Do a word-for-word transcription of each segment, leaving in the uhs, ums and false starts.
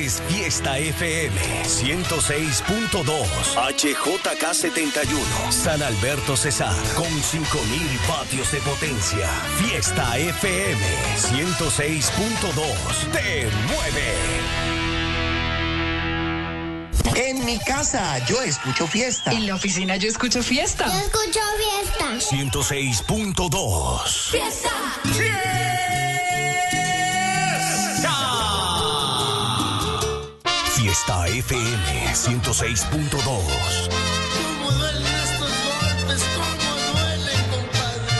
es Fiesta F M ciento seis punto dos, H J K setenta y uno, San Alberto Cesar, con cinco mil vatios de potencia. Fiesta F M ciento seis punto dos, te mueve. En mi casa yo escucho Fiesta. En la oficina yo escucho Fiesta. Yo escucho Fiesta. ciento seis punto dos. Fiesta. ¡Fiesta! Fiesta F M ciento seis punto dos. ¿Cómo duelen estos golpes? ¿Cómo duelen, compadre?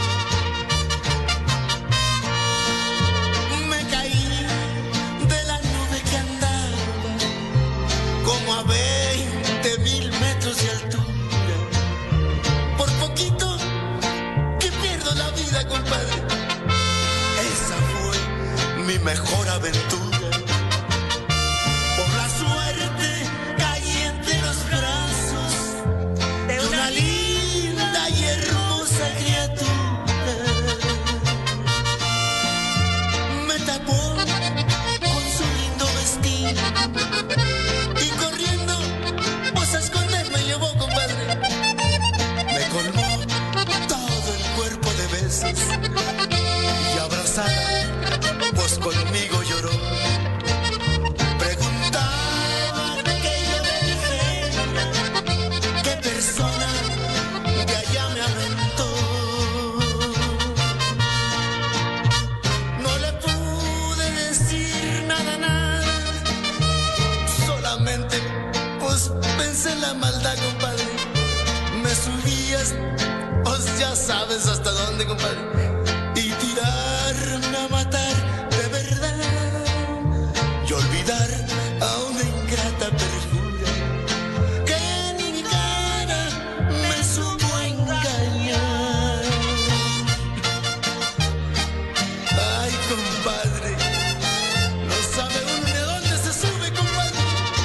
Me caí de la nube que andaba como a veinte mil metros de altura. Por poquito que pierdo la vida, compadre. Esa fue mi mejor aventura. Y corriendo, pues a esconderme llevó, compadre. Me colmó todo el cuerpo de besos y abrazada, pues conmigo lloró. Preguntaba que yo le dijera qué persona de allá me aventó. No le pude decir nada, nada. Pues pensé en la maldad, compadre. Me subías, pues ya sabes hasta dónde, compadre. Y tirarme a matar de verdad. Y olvidar a una ingrata perjura que ni mi cara me supo engañar. Ay, compadre, no sabe uno de dónde se sube, compadre.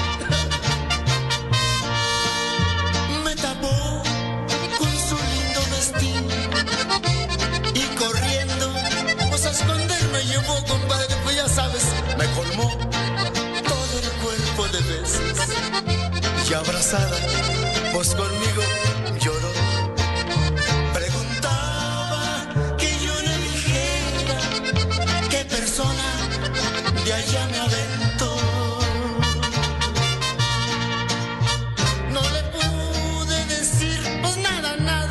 Y corriendo, pues a esconderme llevó, compadre, pues ya sabes, me colmó todo el cuerpo de besos. Y abrazada, pues conmigo lloró. Preguntaba que yo le dijera qué persona de allá me aventó. No le pude decir, pues nada, nada.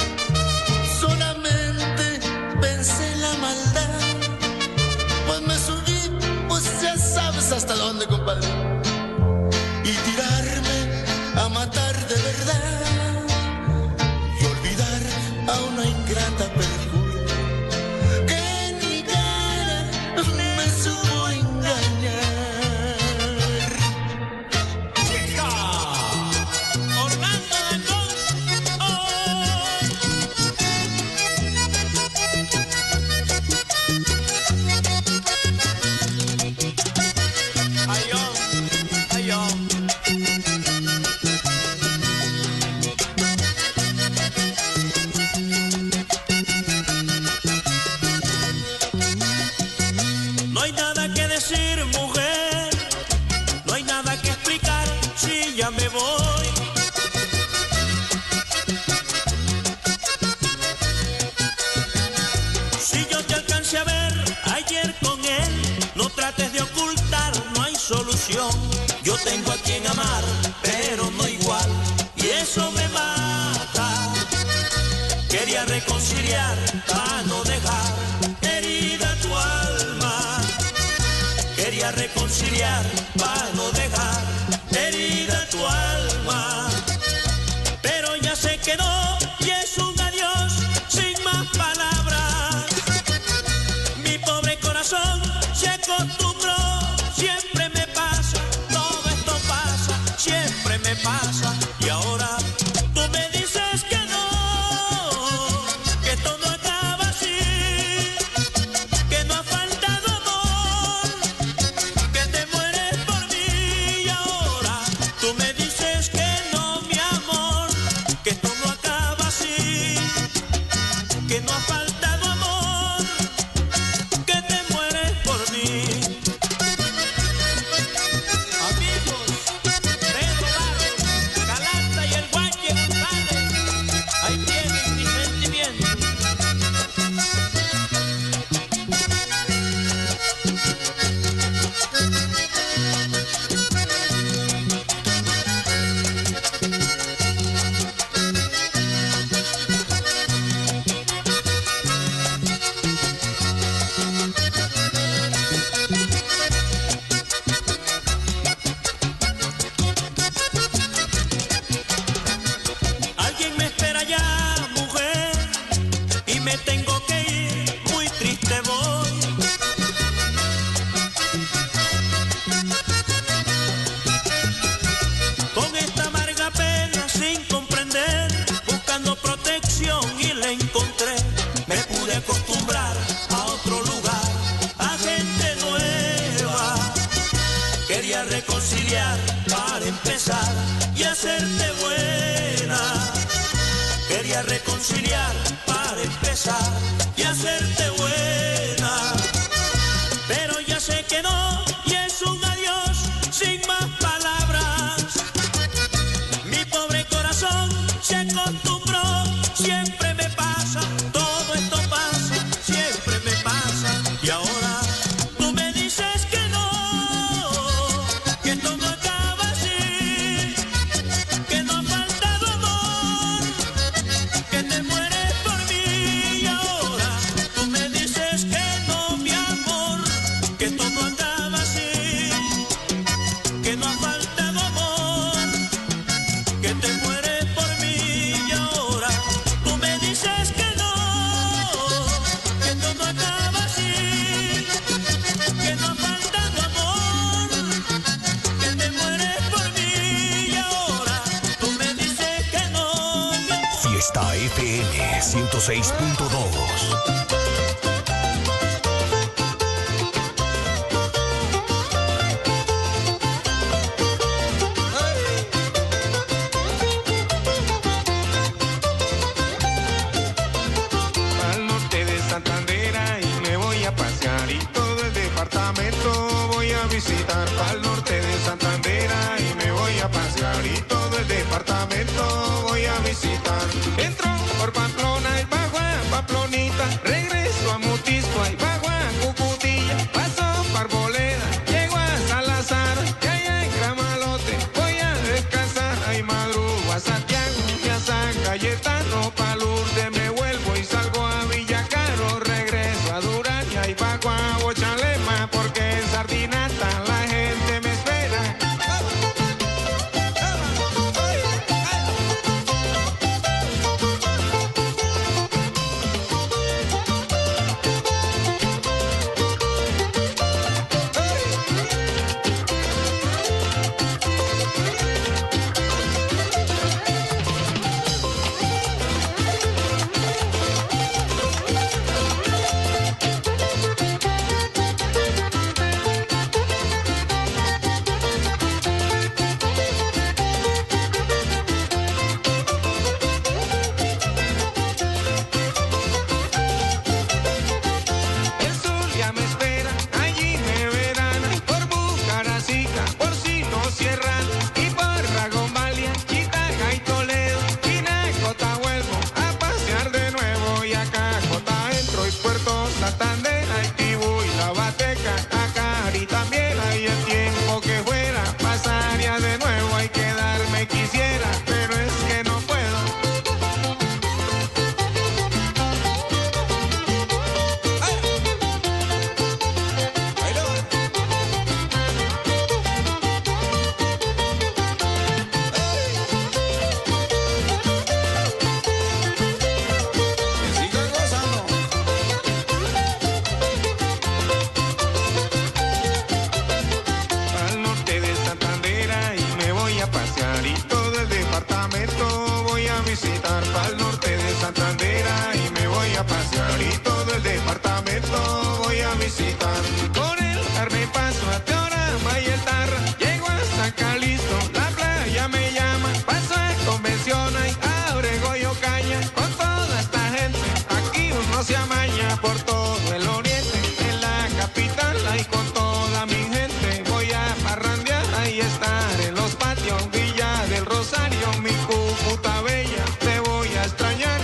Pensé en la maldad, pues me subí, pues ya sabes hasta dónde, compadre. Y tirarme a matar de verdad y olvidar a una ingrata perjura que en mi cara me supo engañar. ¡Chica! ¡Orlando Dandón! No hay nada que decir, mujer, no hay nada que explicar si ya me voy. Si yo te alcancé a ver ayer con él, no trates de ocultar, no hay solución. Yo tengo a quien amar, pero no igual, y eso me mata. Quería reconciliar para no dejar herida tu alma. Quería reconciliar para no dejar herida tu alma. Pero ya sé que no, y es un adiós sin más palabras. Mi pobre corazón se acostumbró, siempre me pasa, todo esto pasa, siempre me pasa. Y ahora tú me dices que no, que esto no acaba así, que no ha faltado amor, que te mueres por mí. Y ahora tú me dices que no, mi amor, que esto no acaba así, que no ha faltado amor, que te mueres por mí. reconciliar para empezar y hacerte buena. Quería reconciliar para empezar y hacerte buena. Pero ya sé que no, y es un adiós sin más palabras. Mi pobre corazón se acostumbró, siempre me pasa, todo esto pasa, siempre me pasa. Y ahora tú me dices que no, que esto no acaba así, que no ha faltado amor, que te mueres por mí. Y ahora tú me dices que no, mi amor, que esto no acaba así, que no ha faltado amor, que te mueres por mí. Y ahora tú me dices que no, que esto no acaba así, que no ha faltado amor, que te mueres por mí. Y ahora tú me dices que no. Fiesta F M ciento seis punto dos. Al norte de Santander y me voy a pasear y todo el departamento voy a visitar. Al norte de Santander y me voy a pasear y todo el departamento voy a visitar. Entro por Pamplona y bajo a Pamplonita, regreso a Mutisco y bajo a Cucutilla, paso por Arboleda, llego a Salazar y allá en Gramalote voy a descansar. Ahí madrugo a Santiago y a San Cayetano, pa' Lourdes me vuelvo y salgo a Villacaro, regreso a Durán y ahí bajo a Bochalema, porque en Sardinata la gente me espera. El sol ya me espera, allí me verán, por Bucaracica, por si no cierran, y por Ragombalia, Quitaja y Toledo, y Nacota vuelvo a pasear de nuevo, y acá Cota entro y Puerto Santander, Aitibú y La Bateca, acá y también hay el tiempo que fuera, pasaría de nuevo, hay que darme quisiera, pero es que no puedo. Al norte de Santander y me voy a pasear y todo el departamento voy a visitar. Al norte de Santander y me voy a pasear y todo el departamento voy a visitar. Por el Carmen paso a Teorama y el Tarra, llego hasta Calixto, la playa me llama, paso a Convención y a Oregoyo Caña, con toda esta gente aquí uno se amaña por todo el oriente, en la capital y con toda mi gente voy a parrandear y estar en los patios, Villa del Rosario, mi Cúcuta bella, te voy a extrañar.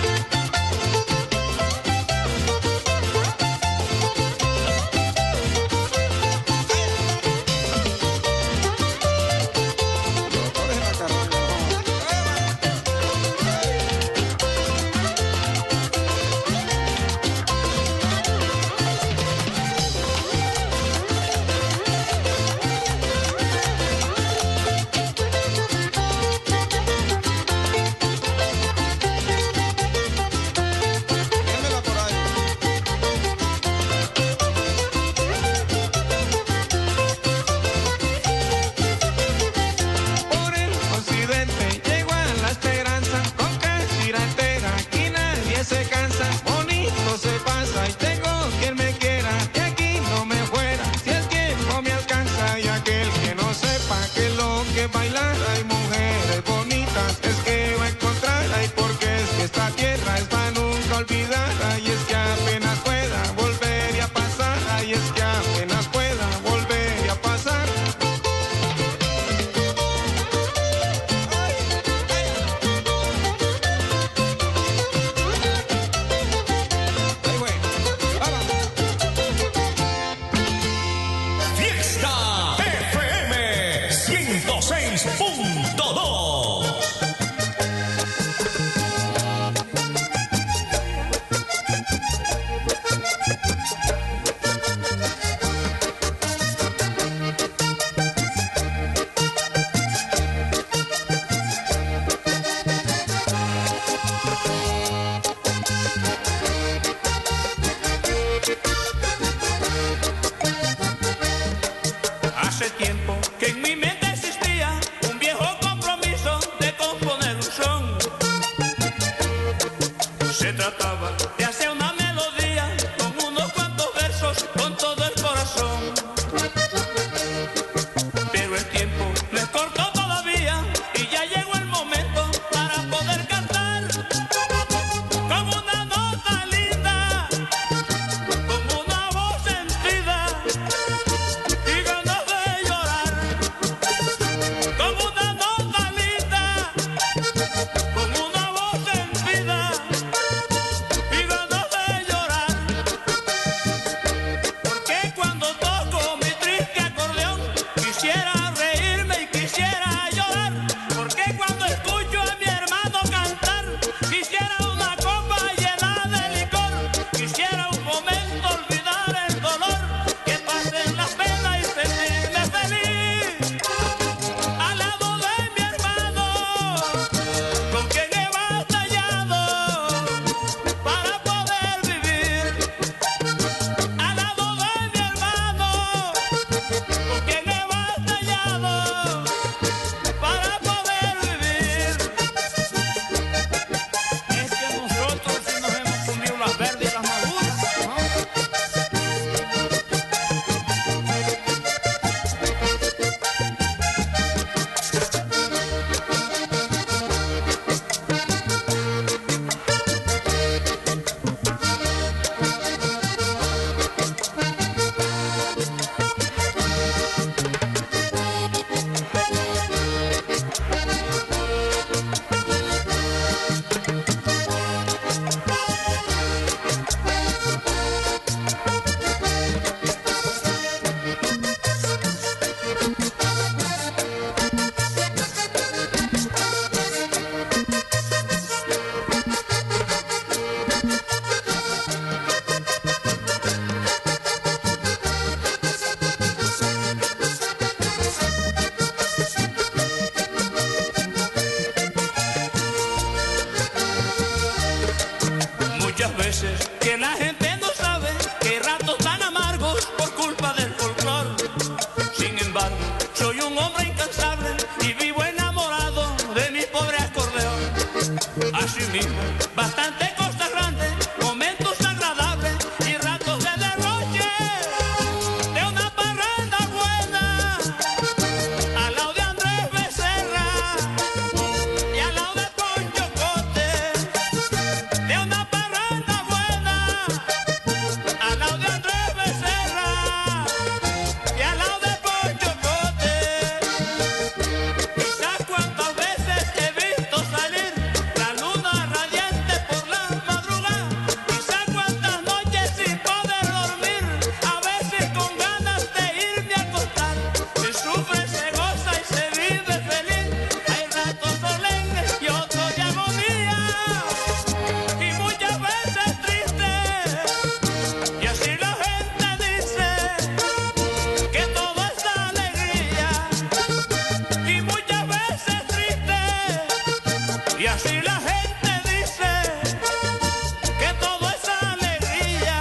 veces que la gente no sabe que ratos tan amargos por culpa del folclor. Sin embargo, soy un hombre incansable y vivo enamorado de mi pobre acordeón. Asimismo, bastante cosas grandes, momentos agradables y ratos de derroche, de una parranda buena, al lado de Andrés Becerra y al lado de Poncho Cote, de una parranda buena, al lado de Andrés Becerra y al lado de Poncho Cote. Quizás cuántas veces he visto salir la luna radiante por la madrugada, quizás cuántas noches sin poder dormir, a veces con ganas de irme a acostar. Se sufre, se goza y se vive feliz, hay ratos solemnes y otros de agonía, y muchas veces tristes, y así la gente dice que todo es alegría, y muchas veces tristes, y así la gente dice que todo es alegría,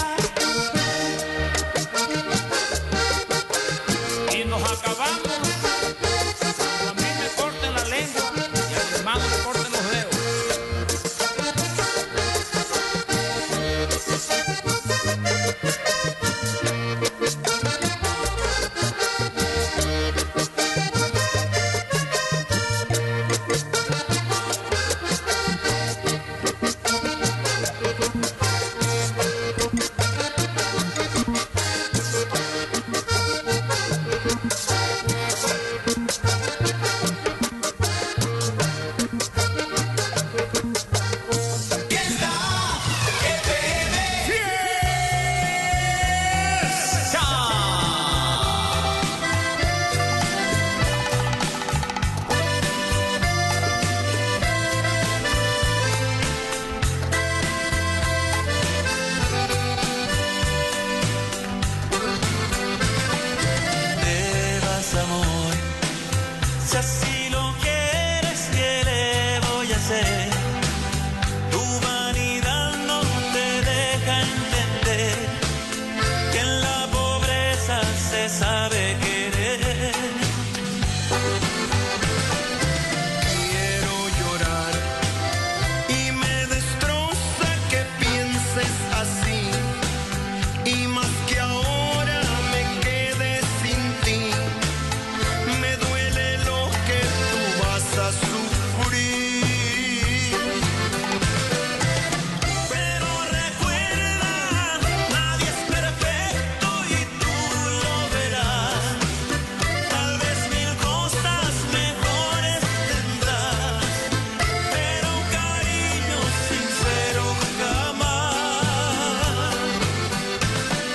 y nos acabamos cuando a mí me corten la lengua y al hermano le corten los dedos. Te vas, amor, si así lo quieres, ¿qué le voy a hacer? Tu vanidad no te deja entender que en la pobreza se sabe querer. Quiero llorar y me destroza que pienses así, y más que ahora me quede sin ti, me duele lo que tú vas a sufrir. Pero recuerda, nadie es perfecto y tú lo verás. Tal vez mil cosas mejores tendrás, pero un cariño sincero jamás.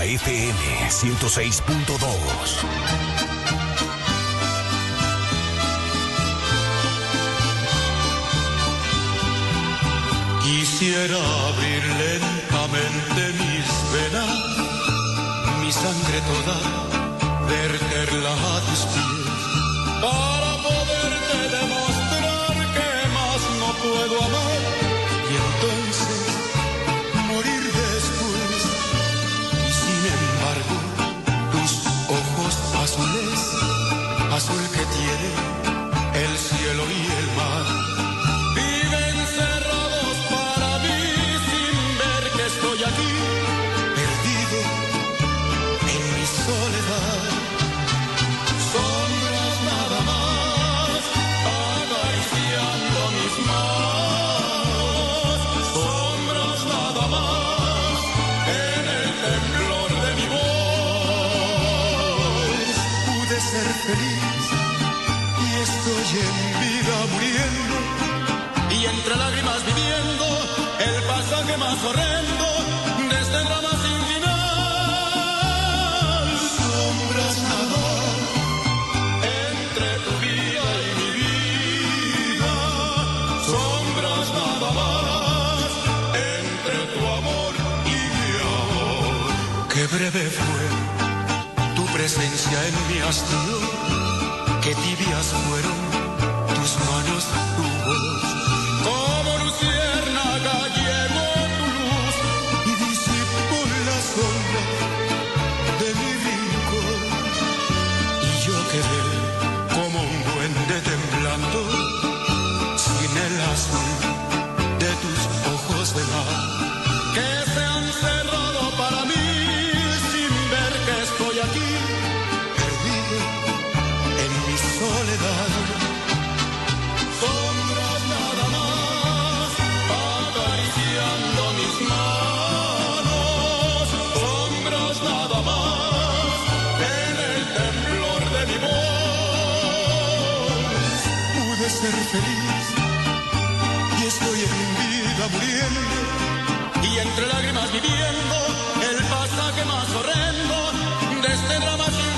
F M ciento seis punto dos. Quisiera abrir lentamente mis venas, mi sangre toda, verterla a tus pies, para poderte demostrar que más no puedo amar, y entonces morir después. Y sin embargo, tus ojos azules, azul que tiene el cielo y el mar, estoy aquí, perdido en mi soledad. Sombras nada más, acariciando mis manos. Sombras nada más, en el temblor de mi voz. Pude ser feliz y estoy en vida muriendo, y entre lágrimas viviendo el pasaje más horrendo de este drama sin final. Sombras nada entre tu vida y mi vida. Sombras nada más entre tu amor y mi amor. Qué breve fue tu presencia en mi hastío, qué tibias fueron tus manos, tu voz. Como luciérnaga llegó tu luz y disipó la sombra de mi rincón, y yo quedé como un duende temblando sin el azul de tus ojos de mar, que se han cerrado para mí sin ver que estoy aquí, perdido en mi soledad. Sombras nada más, acariciando mis manos. Sombras nada más, en el temblor de mi voz. Pude ser feliz y estoy en vida muriendo, y entre lágrimas viviendo el pasaje más horrendo de este drama sin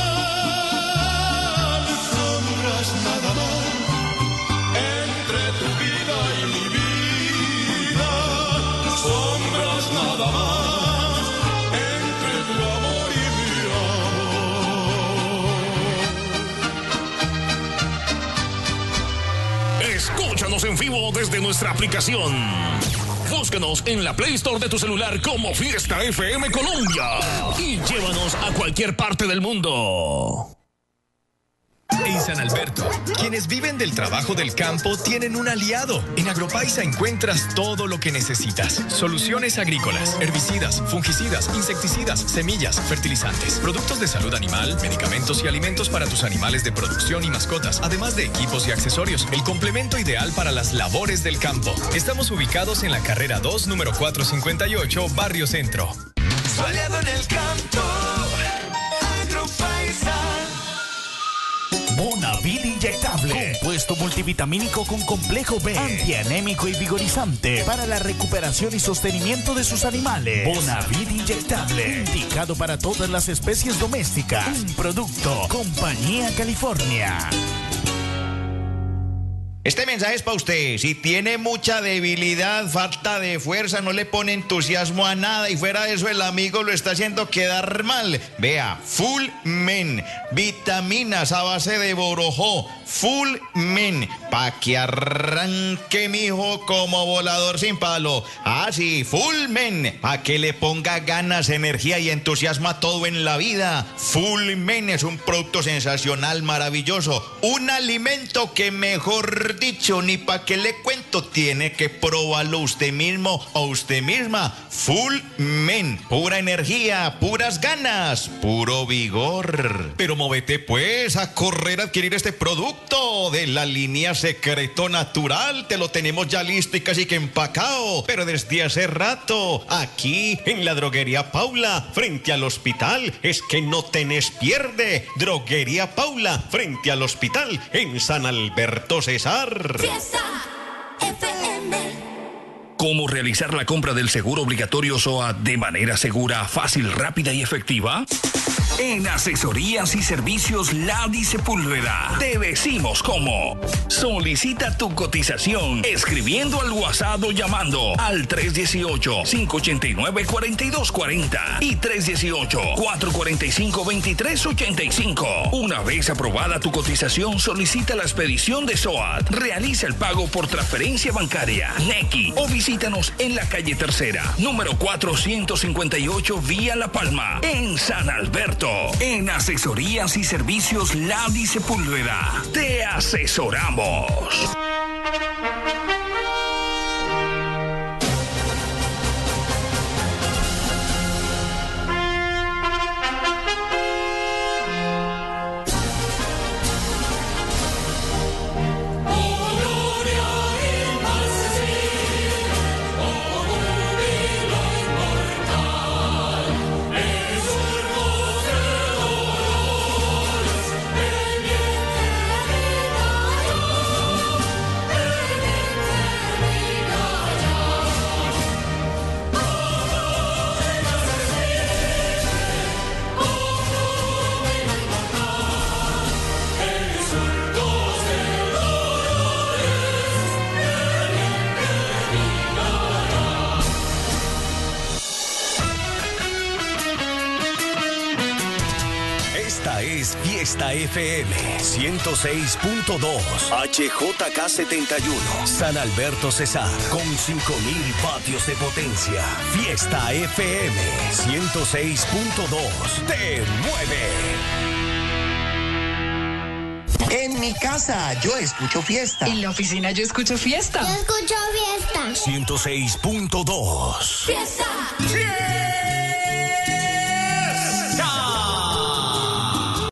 final. Sombras nada más entre tu vida y mi vida. Sombras nada más entre tu amor y mi amor. Escúchanos en vivo desde nuestra aplicación. Búscanos en la Play Store de tu celular como Fiesta F M Colombia y llévanos a cualquier parte del mundo. En San Alberto, quienes viven del trabajo del campo tienen un aliado. En Agropaisa encuentras todo lo que necesitas. Soluciones agrícolas, herbicidas, fungicidas, insecticidas, semillas, fertilizantes, productos de salud animal, medicamentos y alimentos para tus animales de producción y mascotas, además de equipos y accesorios. El complemento ideal para las labores del campo. Estamos ubicados en la carrera dos, número cuatrocientos cincuenta y ocho, Barrio Centro. Soleado en el campo, Agropaisa. Bonavit inyectable, compuesto multivitamínico con complejo B, antianémico y vigorizante para la recuperación y sostenimiento de sus animales. Bonavit inyectable, indicado para todas las especies domésticas. Un producto, Compañía California. Este mensaje es para usted. Si tiene mucha debilidad, falta de fuerza, no le pone entusiasmo a nada y fuera de eso el amigo lo está haciendo quedar mal, vea, Full Men, vitaminas a base de borojó, Full Men, pa' que arranque mijo como volador sin palo. Ah, sí, Full Men, pa' que le ponga ganas, energía y entusiasmo a todo en la vida. Full Men es un producto sensacional, maravilloso, un alimento que mejor dicho, ni pa' qué le cuento, tiene que probarlo usted mismo o usted misma. Full Men, pura energía, puras ganas, puro vigor. Pero móvete pues a correr a adquirir este producto de la línea Secreto Natural. Te lo tenemos ya listo y casi que empacado, pero desde hace rato, aquí en la Droguería Paula, frente al hospital. Es que no tenés pierde. Droguería Paula, frente al hospital, en San Alberto Cesar. Fiesta F M. cómo realizar la compra del seguro obligatorio SOAT de manera segura, fácil, rápida y efectiva? En Asesorías y Servicios Ladi Sepúlveda te decimos cómo. Solicita tu cotización escribiendo al WhatsApp o llamando al tres uno ocho, cinco ocho nueve, cuatro dos cuatro cero y tres uno ocho, cuatro cuatro cinco, dos tres ocho cinco. Una vez aprobada tu cotización, solicita la expedición de SOAT. Realiza el pago por transferencia bancaria, Nequi, o visítanos en la calle Tercera, número cuatrocientos cincuenta y ocho, Vía La Palma, en San Alberto. En Asesorías y Servicios Ladi Sepúlveda, te asesoramos. Fiesta F M ciento seis punto dos, H J K setenta y uno, San Alberto Cesar, con cinco mil vatios de potencia. Fiesta F M ciento seis punto dos, te mueve. En mi casa yo escucho Fiesta. En la oficina yo escucho Fiesta. Yo escucho Fiesta. ciento seis punto dos. Fiesta.